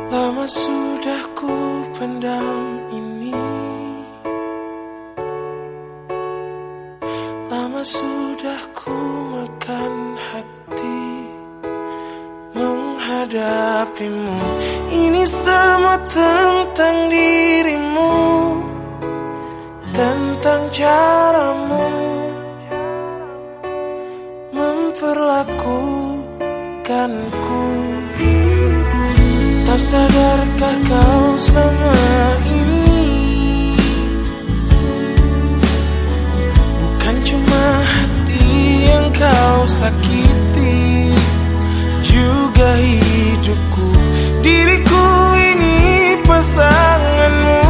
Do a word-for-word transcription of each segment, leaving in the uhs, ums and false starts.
Lama sudah ku pendam ini, lama sudah ku makan hati menghadapimu. Ini semua tentang dirimu, tentang caramu memperlakukanku. Tak sadarkah kau selama ini bukan cuma hati yang kau sakiti, juga hidupku. Diriku ini pasanganmu,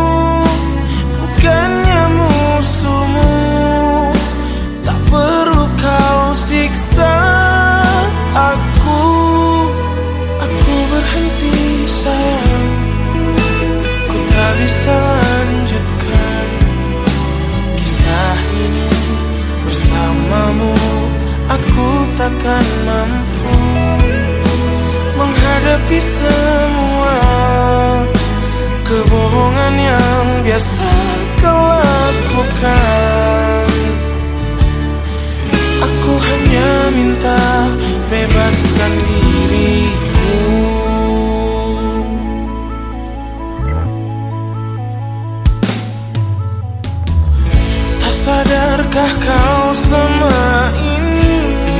bukannya musuhmu. Tak perlu kau siksa aku. Aku berhenti sayang, ku tak bisa lanjutkan kisah ini bersamamu. Aku takkan mampu menghadapi semua kebohongan yang biasa kau lakukan. Aku hanya minta bebaskan diriku. Tak sadarkah kau selama ini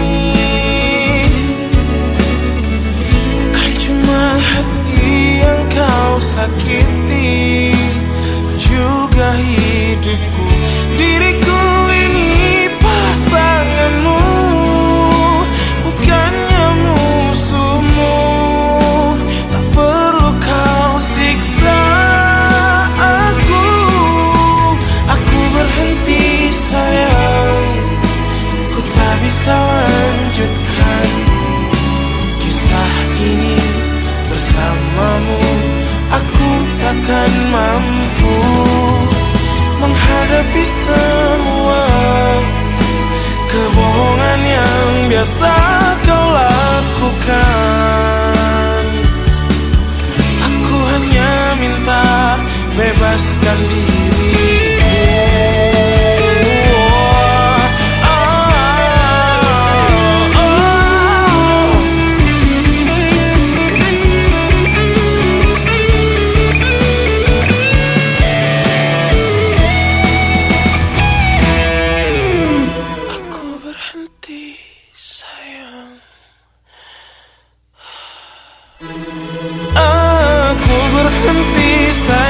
bukan cuma hati yang kau sakiti, juga hidupku. Diriku ini pasanganmu, bukannya musuhmu. Tak perlu kau siksa aku. Aku berhenti sayang, ku tak bisa lanjutkan kisah ini bersamamu. Aku takkan mampu menghadapi semua kebohongan yang biasa kau lakukan. Aku hanya minta bebaskan diriku. Aku berhenti sayang,